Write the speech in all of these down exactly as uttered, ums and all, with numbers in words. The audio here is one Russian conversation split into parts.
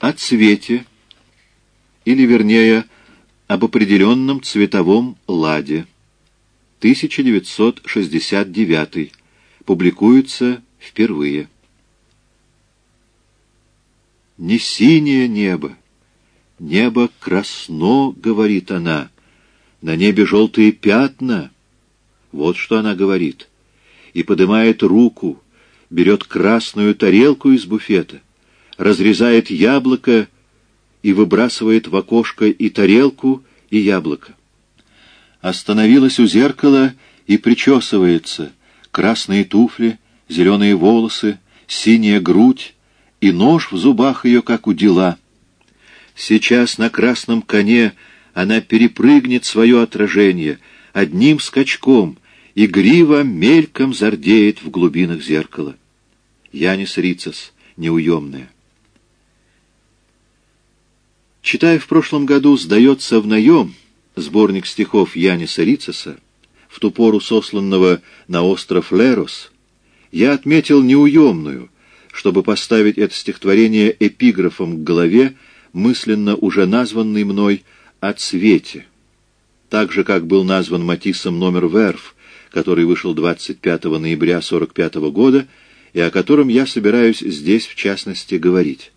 о цвете, или, вернее, об определенном цветовом ладе. тысяча девятьсот шестьдесят девятый. Публикуется впервые. Не синее небо, небо красно, говорит она, на небе желтые пятна. Вот что она говорит. И поднимает руку, берет красную тарелку из буфета, разрезает яблоко и выбрасывает в окошко и тарелку, и яблоко. Остановилась у зеркала и причесывается. Красные туфли, зеленые волосы, синяя грудь и нож в зубах ее, как у дела. Сейчас на красном коне она перепрыгнет свое отражение одним скачком, и грива мельком зардеет в глубинах зеркала. Янис Рицес, неуемная. Читая в прошлом году «Сдается в наем» сборник стихов Яниса Рицеса, в ту пору сосланного на остров Лерос, я отметил неуемную, чтобы поставить это стихотворение эпиграфом к главе, мысленно уже названной мной «О цвете», так же, как был назван Матиссом номер «Верф», который вышел двадцать пятого ноября сорок пятого года, и о котором я собираюсь здесь, в частности, говорить.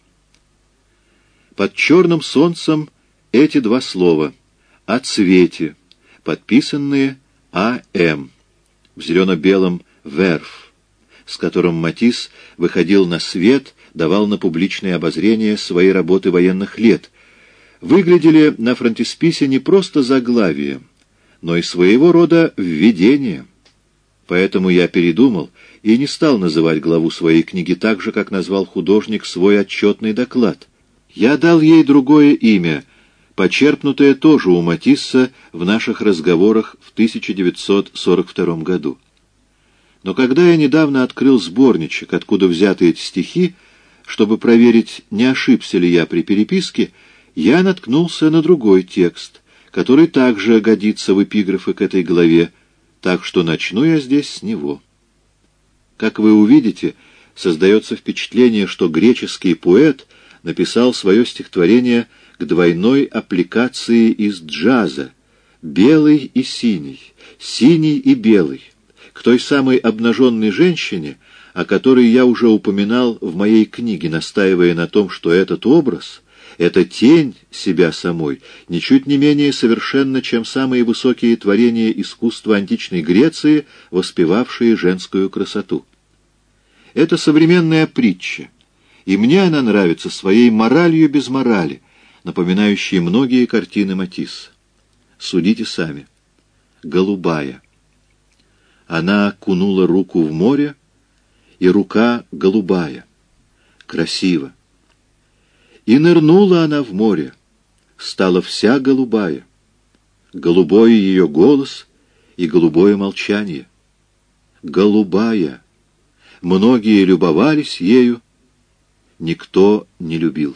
Под черным солнцем эти два слова «О цвете», подписанные А М, в зелено-белом «Верф», с которым Матисс выходил на свет, давал на публичное обозрение свои работы военных лет, выглядели на фронтисписе не просто заглавием, но и своего рода введением. Поэтому я передумал и не стал называть главу своей книги так же, как назвал художник свой отчетный доклад. Я дал ей другое имя, почерпнутое тоже у Матисса в наших разговорах в тысяча девятьсот сорок втором году. Но когда я недавно открыл сборничек, откуда взяты эти стихи, чтобы проверить, не ошибся ли я при переписке, я наткнулся на другой текст, который также годится в эпиграфы к этой главе, так что начну я здесь с него. Как вы увидите, создается впечатление, что греческий поэт написал свое стихотворение к двойной аппликации из джаза, белый и синий, синий и белый, к той самой обнаженной женщине, о которой я уже упоминал в моей книге, настаивая на том, что этот образ — это тень себя самой, ничуть не менее совершенна, чем самые высокие творения искусства античной Греции, воспевавшие женскую красоту. Это современная притча, и мне она нравится своей моралью без морали, напоминающей многие картины Матисса. Судите сами. Голубая. Она кунула руку в море, и рука голубая. Красиво. И нырнула она в море, стала вся голубая. Голубой ее голос и голубое молчание. Голубая. Многие любовались ею, никто не любил.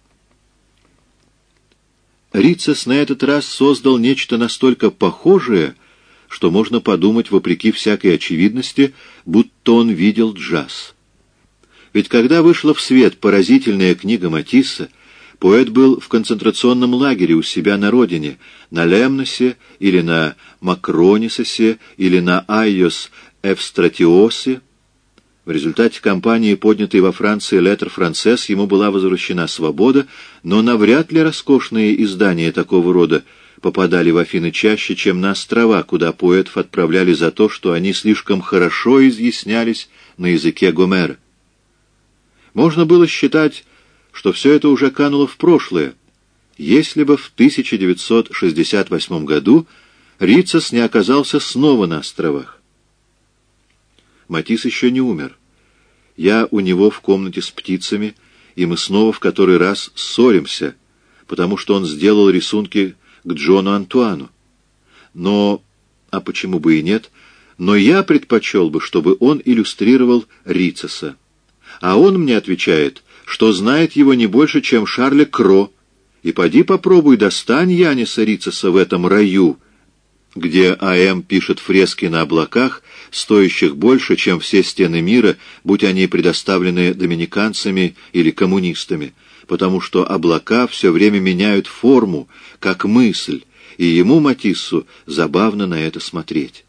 Рицес на этот раз создал нечто настолько похожее, что можно подумать, вопреки всякой очевидности, будто он видел джаз. Ведь когда вышла в свет поразительная книга Матисса, поэт был в концентрационном лагере у себя на родине, на Лемносе или на Макронисосе или на Айос Эвстратиосе. В результате кампании, поднятой во Франции «Летр Франсес», ему была возвращена свобода, но навряд ли роскошные издания такого рода попадали в Афины чаще, чем на острова, куда поэтов отправляли за то, что они слишком хорошо изъяснялись на языке Гомера. Можно было считать, что все это уже кануло в прошлое, если бы в тысяча девятьсот шестьдесят восьмом году Рицес не оказался снова на островах. Матисс еще не умер. Я у него в комнате с птицами, и мы снова в который раз ссоримся, потому что он сделал рисунки к Джону Антуану. Но, а почему бы и нет, но я предпочел бы, чтобы он иллюстрировал Рицеса. А он мне отвечает, что знает его не больше, чем Шарля Кро, и поди попробуй достань Яниса Рицеса в этом раю, где А М пишет фрески на облаках, стоящих больше, чем все стены мира, будь они предоставлены доминиканцами или коммунистами, потому что облака все время меняют форму, как мысль, и ему, Матиссу, забавно на это смотреть.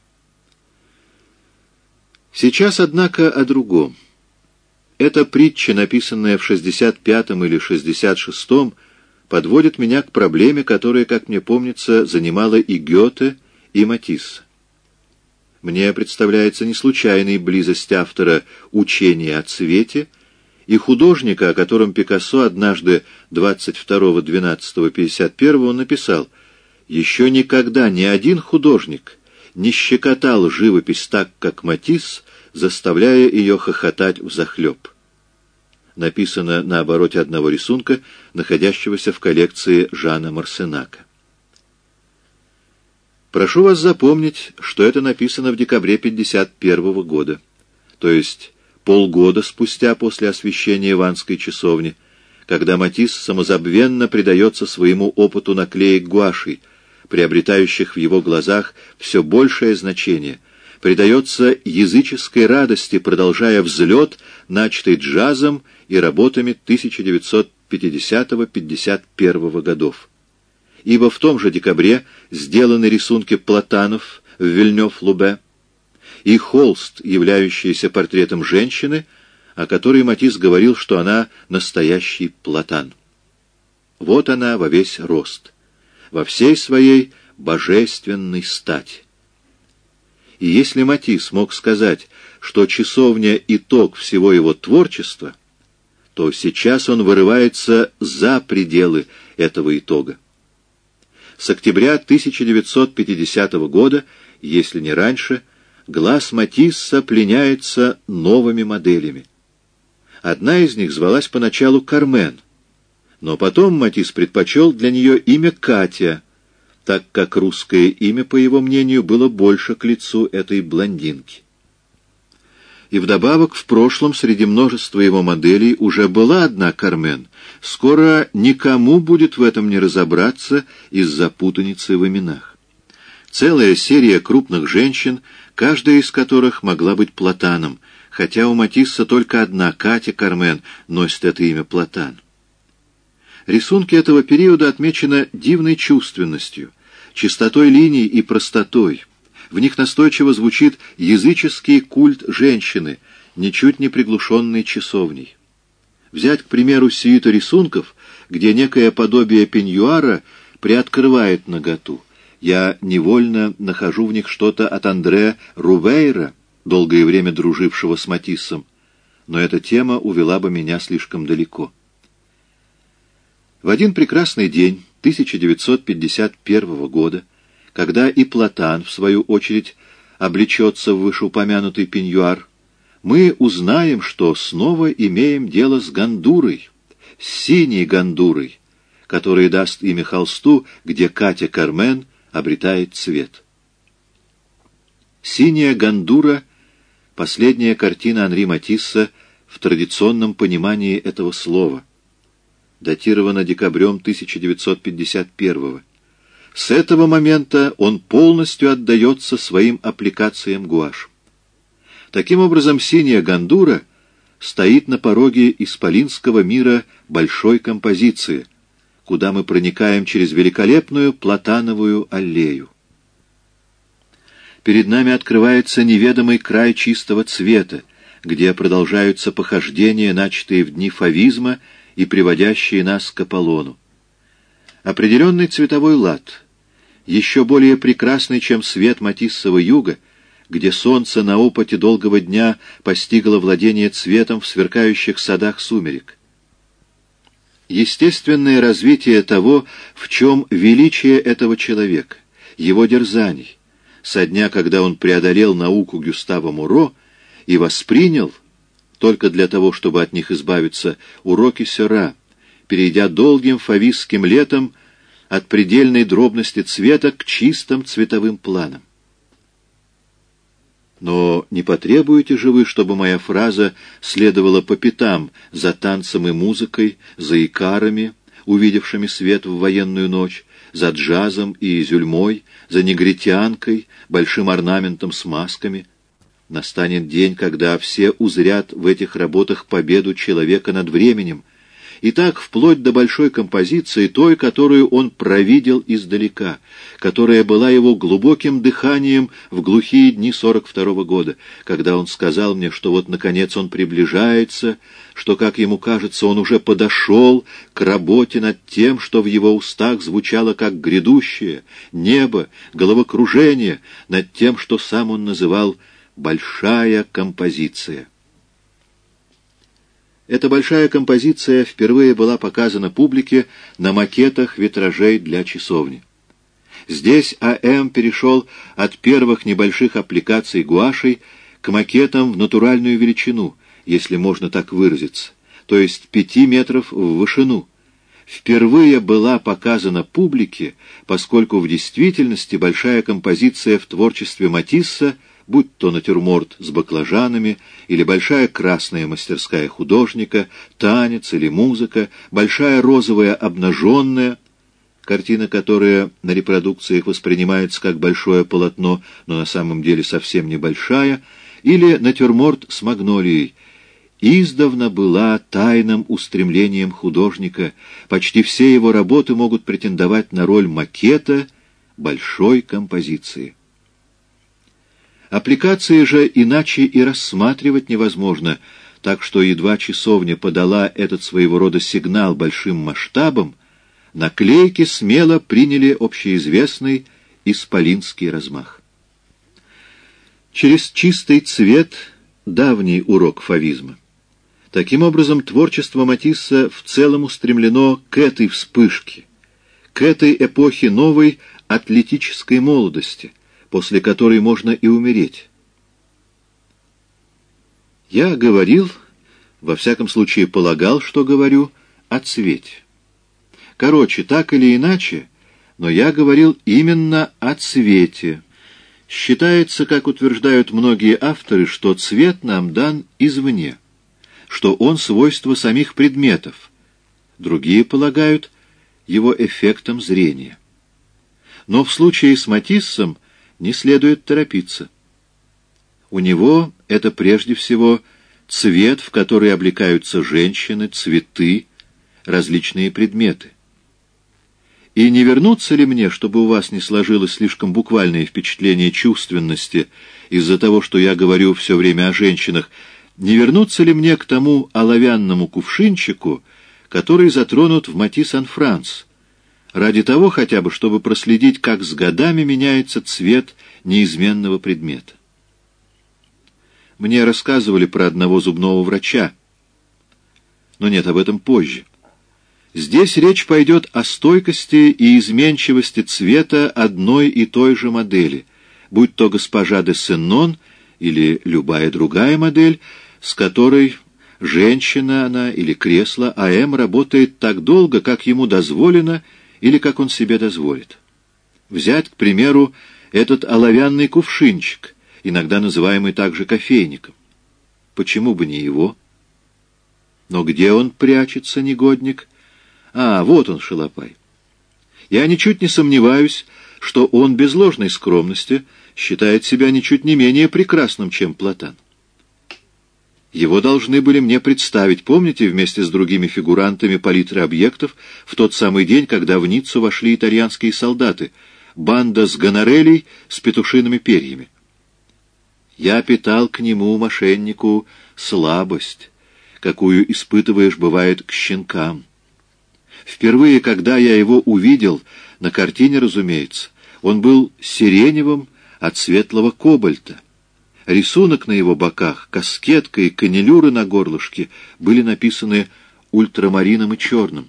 Сейчас, однако, о другом. Эта притча, написанная в шестьдесят пятом или шестьдесят шестом, подводит меня к проблеме, которая, как мне помнится, занимала и Гёте, и Матисса. Мне представляется неслучайной близость автора учения о цвете и художника, о котором Пикассо однажды двадцать второго двенадцатого пятьдесят первого написал: «Еще никогда ни один художник не щекотал живопись так, как Матисс, заставляя ее хохотать взахлеб». Написано на обороте одного рисунка, находящегося в коллекции Жана Марсенака. Прошу вас запомнить, что это написано в декабре пятьдесят первого года, то есть полгода спустя после освящения Иванской часовни, когда Матисс самозабвенно предается своему опыту наклеек гуашей, приобретающих в его глазах все большее значение, предается языческой радости, продолжая взлет, начатый джазом и работами тысяча девятьсот пятидесятого — пятьдесят первого годов. Ибо в том же декабре сделаны рисунки Платанов в Вильнёв-Лубе и холст, являющийся портретом женщины, о которой Матисс говорил, что она настоящий Платан. Вот она во весь рост, во всей своей божественной стати. И если Матисс мог сказать, что часовня — итог всего его творчества, то сейчас он вырывается за пределы этого итога. С октября тысяча девятьсот пятидесятого года, если не раньше, глаз Матисса пленяется новыми моделями. Одна из них звалась поначалу Кармен, но потом Матисс предпочел для нее имя Катя, так как русское имя, по его мнению, было больше к лицу этой блондинки. И вдобавок, в прошлом среди множества его моделей уже была одна Кармен. Скоро никому будет в этом не разобраться из-за путаницы в именах. Целая серия крупных женщин, каждая из которых могла быть Платаном, хотя у Матисса только одна Катя Кармен носит это имя Платан. Рисунки этого периода отмечены дивной чувственностью, чистотой линий и простотой. В них настойчиво звучит языческий культ женщины, ничуть не приглушенный часовней. Взять, к примеру, сюиту рисунков, где некое подобие пеньюара приоткрывает наготу. Я невольно нахожу в них что-то от Андре Рувейра, долгое время дружившего с Матиссом, но эта тема увела бы меня слишком далеко. В один прекрасный день тысяча девятьсот пятьдесят первого года, когда и Платан, в свою очередь, облечется в вышеупомянутый пеньюар, мы узнаем, что снова имеем дело с гандурой, с синей гандурой, которая даст имя холсту, где Катя Кармен обретает цвет. «Синяя гандура» — последняя картина Анри Матисса в традиционном понимании этого слова, датирована декабрем тысяча девятьсот пятьдесят первого. С этого момента он полностью отдается своим аппликациям гуашь. Таким образом, синяя гандура стоит на пороге исполинского мира большой композиции, куда мы проникаем через великолепную Платановую аллею. Перед нами открывается неведомый край чистого цвета, где продолжаются похождения, начатые в дни фавизма и приводящие нас к Аполлону. Определенный цветовой лад, еще более прекрасный, чем свет Матиссова юга, где солнце на опыте долгого дня постигло владение цветом в сверкающих садах сумерек. Естественное развитие того, в чем величие этого человека, его дерзаний, со дня, когда он преодолел науку Гюстава Муро и воспринял, только для того, чтобы от них избавиться, уроки Сёра, перейдя долгим фавистским летом от предельной дробности цвета к чистым цветовым планам. Но не потребуете же вы, чтобы моя фраза следовала по пятам за танцем и музыкой, за икарами, увидевшими свет в военную ночь, за джазом и зюльмой, за негритянкой, большим орнаментом с масками. Настанет день, когда все узрят в этих работах победу человека над временем, и так вплоть до большой композиции, той, которую он провидел издалека, которая была его глубоким дыханием в глухие дни сорок второго года, когда он сказал мне, что вот, наконец, он приближается, что, как ему кажется, он уже подошел к работе над тем, что в его устах звучало как грядущее, небо, головокружение, над тем, что сам он называл «большая композиция». Эта большая композиция впервые была показана публике на макетах витражей для часовни. Здесь А М перешел от первых небольших аппликаций гуашей к макетам в натуральную величину, если можно так выразиться, то есть пяти метров в вышину. Впервые была показана публике, поскольку в действительности большая композиция в творчестве Матисса, будь то натюрморт с баклажанами, или большая красная мастерская художника, танец или музыка, большая розовая обнаженная, картина, которая на репродукциях воспринимается как большое полотно, но на самом деле совсем небольшая, или натюрморт с магнолией, издавна была тайным устремлением художника. Почти все его работы могут претендовать на роль макета большой композиции. Аппликации же иначе и рассматривать невозможно, так что едва часовня подала этот своего рода сигнал большим масштабом, наклейки смело приняли общеизвестный исполинский размах. Через чистый цвет — давний урок фавизма. Таким образом, творчество Матисса в целом устремлено к этой вспышке, к этой эпохе новой атлетической молодости, после которой можно и умереть. Я говорил, во всяком случае полагал, что говорю, о цвете. Короче, так или иначе, но я говорил именно о цвете. Считается, как утверждают многие авторы, что цвет нам дан извне, что он свойство самих предметов. Другие полагают его эффектом зрения. Но в случае с Матиссом не следует торопиться. У него это прежде всего цвет, в который облекаются женщины, цветы, различные предметы. И не вернуться ли мне, чтобы у вас не сложилось слишком буквальное впечатление чувственности из-за того, что я говорю все время о женщинах, не вернуться ли мне к тому оловянному кувшинчику, который затронут в Матисс-ан-Франс, ради того хотя бы, чтобы проследить, как с годами меняется цвет неизменного предмета? Мне рассказывали про одного зубного врача, но нет, об этом позже. Здесь речь пойдет о стойкости и изменчивости цвета одной и той же модели, будь то госпожа де Сеннон или любая другая модель, с которой женщина она или кресло А М работает так долго, как ему дозволено или как он себе дозволит. Взять, к примеру, этот оловянный кувшинчик, иногда называемый также кофейником. Почему бы не его? Но где он прячется, негодник? А, вот он, шалопай. Я ничуть не сомневаюсь, что он без ложной скромности считает себя ничуть не менее прекрасным, чем Платан. Его должны были мне представить, помните, вместе с другими фигурантами палитры объектов, в тот самый день, когда в Ниццу вошли итальянские солдаты, банда с гонорелей с петушиными перьями. Я питал к нему, мошеннику, слабость, какую испытываешь, бывает, к щенкам. Впервые, когда я его увидел, на картине, разумеется, он был сиреневым от светлого кобальта. Рисунок на его боках, каскетка и канилюры на горлышке были написаны ультрамарином и черным.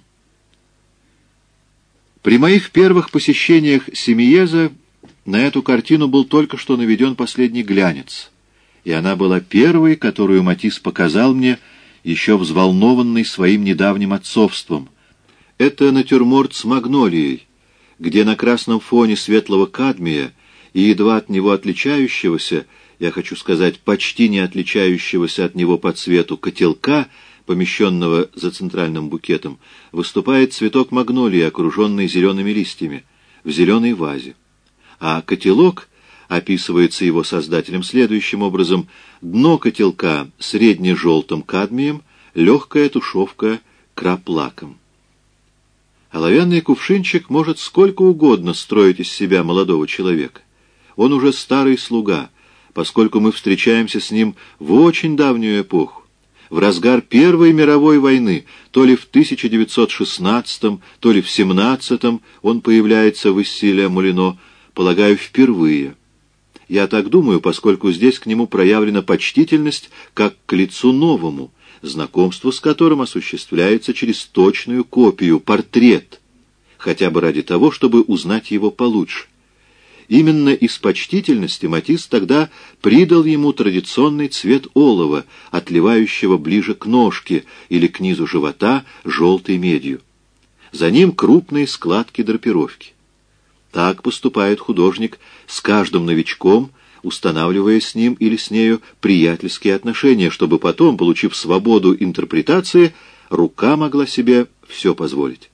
При моих первых посещениях Семиеза на эту картину был только что наведен последний глянец, и она была первой, которую Матисс показал мне, еще взволнованный своим недавним отцовством. Это натюрморт с магнолией, где на красном фоне светлого кадмия и едва от него отличающегося, я хочу сказать, почти не отличающегося от него по цвету котелка, помещенного за центральным букетом, выступает цветок магнолии, окруженный зелеными листьями. в зеленой вазе. А котелок описывается его создателем следующим образом: дно котелка средне-желтым кадмием, легкая тушевка краплаком. Оловянный кувшинчик может сколько угодно строить из себя молодого человека. Он уже старый слуга, поскольку мы встречаемся с ним в очень давнюю эпоху, в разгар Первой мировой войны, то ли в тысяча девятьсот шестнадцатом, то ли в семнадцатом он появляется в Issy-les-Moulineaux, полагаю, впервые. Я так думаю, поскольку здесь к нему проявлена почтительность как к лицу новому, знакомство с которым осуществляется через точную копию, портрет, хотя бы ради того, чтобы узнать его получше. Именно из почтительности Матисс тогда придал ему традиционный цвет олова, отливающего ближе к ножке или к низу живота желтой медью. За ним крупные складки драпировки. Так поступает художник с каждым новичком, устанавливая с ним или с нею приятельские отношения, чтобы потом, получив свободу интерпретации, рука могла себе все позволить.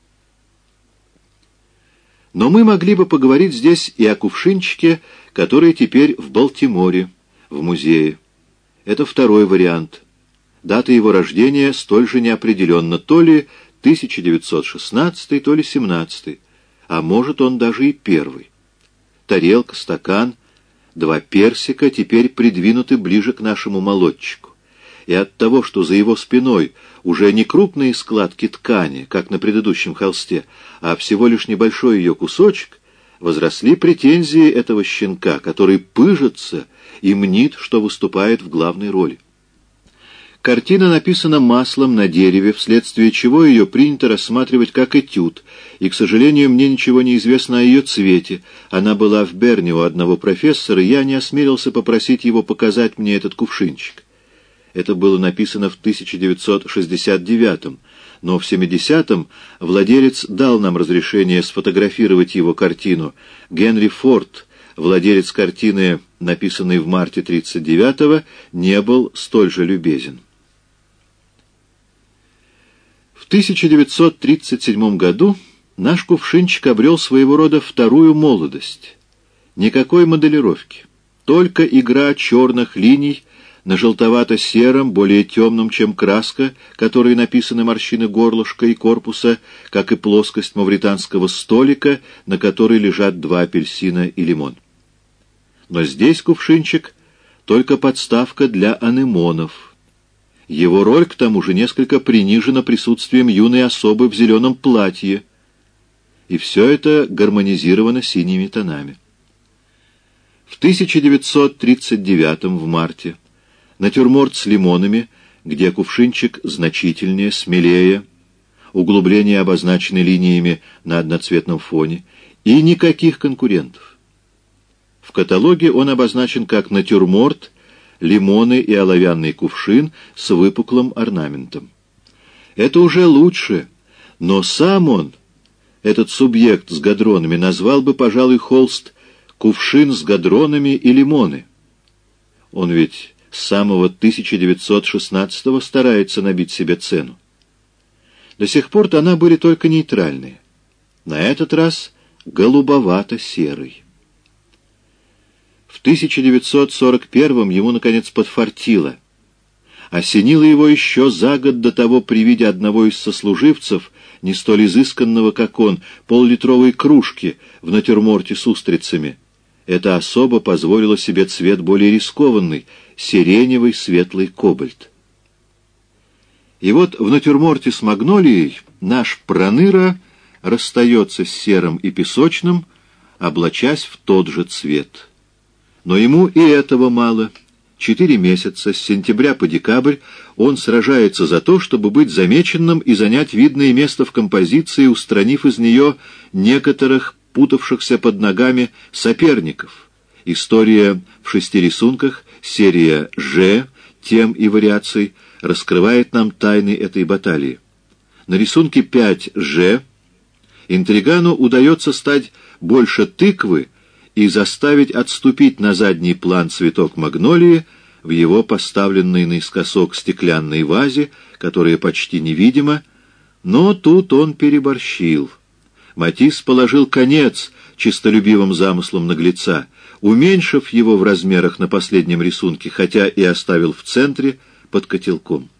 Но мы могли бы поговорить здесь и о кувшинчике, который теперь в Балтиморе, в музее. Это второй вариант. Дата его рождения столь же неопределенна, то ли тысяча девятьсот шестнадцатый, то ли семнадцатый, а может он даже и первый. Тарелка, стакан, два персика теперь придвинуты ближе к нашему молодчику. И от того, что за его спиной уже не крупные складки ткани, как на предыдущем холсте, а всего лишь небольшой ее кусочек, возросли претензии этого щенка, который пыжится и мнит, что выступает в главной роли. Картина написана маслом на дереве, вследствие чего ее принято рассматривать как этюд, и, к сожалению, мне ничего не известно о ее цвете. Она была в Берне у одного профессора, и я не осмелился попросить его показать мне этот кувшинчик. Это было написано в тысяча девятьсот шестьдесят девятом, но в семидесятом владелец дал нам разрешение сфотографировать его картину. Генри Форд, владелец картины, написанной в марте тридцать девятого, не был столь же любезен. В тысяча девятьсот тридцать седьмом году наш кувшинчик обрел своего рода вторую молодость. Никакой моделировки, только игра черных линий на желтовато-сером, более темном, чем краска, которой написаны морщины горлышка и корпуса, как и плоскость мавританского столика, на которой лежат два апельсина и лимон. Но здесь кувшинчик — только подставка для анемонов. Его роль, к тому же, несколько принижена присутствием юной особы в зеленом платье. И все это гармонизировано синими тонами. В тысяча девятьсот тридцать девятом, в марте, натюрморт с лимонами, где кувшинчик значительнее, смелее, углубления обозначены линиями на одноцветном фоне, и никаких конкурентов. В каталоге он обозначен как натюрморт, лимоны и оловянный кувшин с выпуклым орнаментом. Это уже лучше, но сам он, этот субъект с гадронами, назвал бы, пожалуй, холст «Кувшин с гадронами и лимоны». Он ведь с самого тысяча девятьсот шестнадцатого старается набить себе цену. До сих пор тона были только нейтральные. На этот раз голубовато-серый. В тысяча девятьсот сорок первом ему, наконец, подфартило. Осенило его еще за год до того при виде одного из сослуживцев, не столь изысканного, как он, поллитровой кружки в натюрморте с устрицами. Эта особа позволила себе цвет более рискованный — сиреневый светлый кобальт. И вот в натюрморте с магнолией наш проныра расстается с серым и песочным, облачась в тот же цвет. Но ему и этого мало. Четыре месяца, с сентября по декабрь, он сражается за то, чтобы быть замеченным и занять видное место в композиции, устранив из нее некоторых путавшихся под ногами соперников. История в шести рисунках, серия «Ж», тем и вариаций, раскрывает нам тайны этой баталии. На рисунке пять «Ж» интригану удается стать больше тыквы и заставить отступить на задний план цветок магнолии в его поставленной наискосок стеклянной вазе, которая почти невидима, но тут он переборщил. Матисс положил конец чистолюбивым замыслам наглеца, уменьшив его в размерах на последнем рисунке, хотя и оставил в центре под котелком.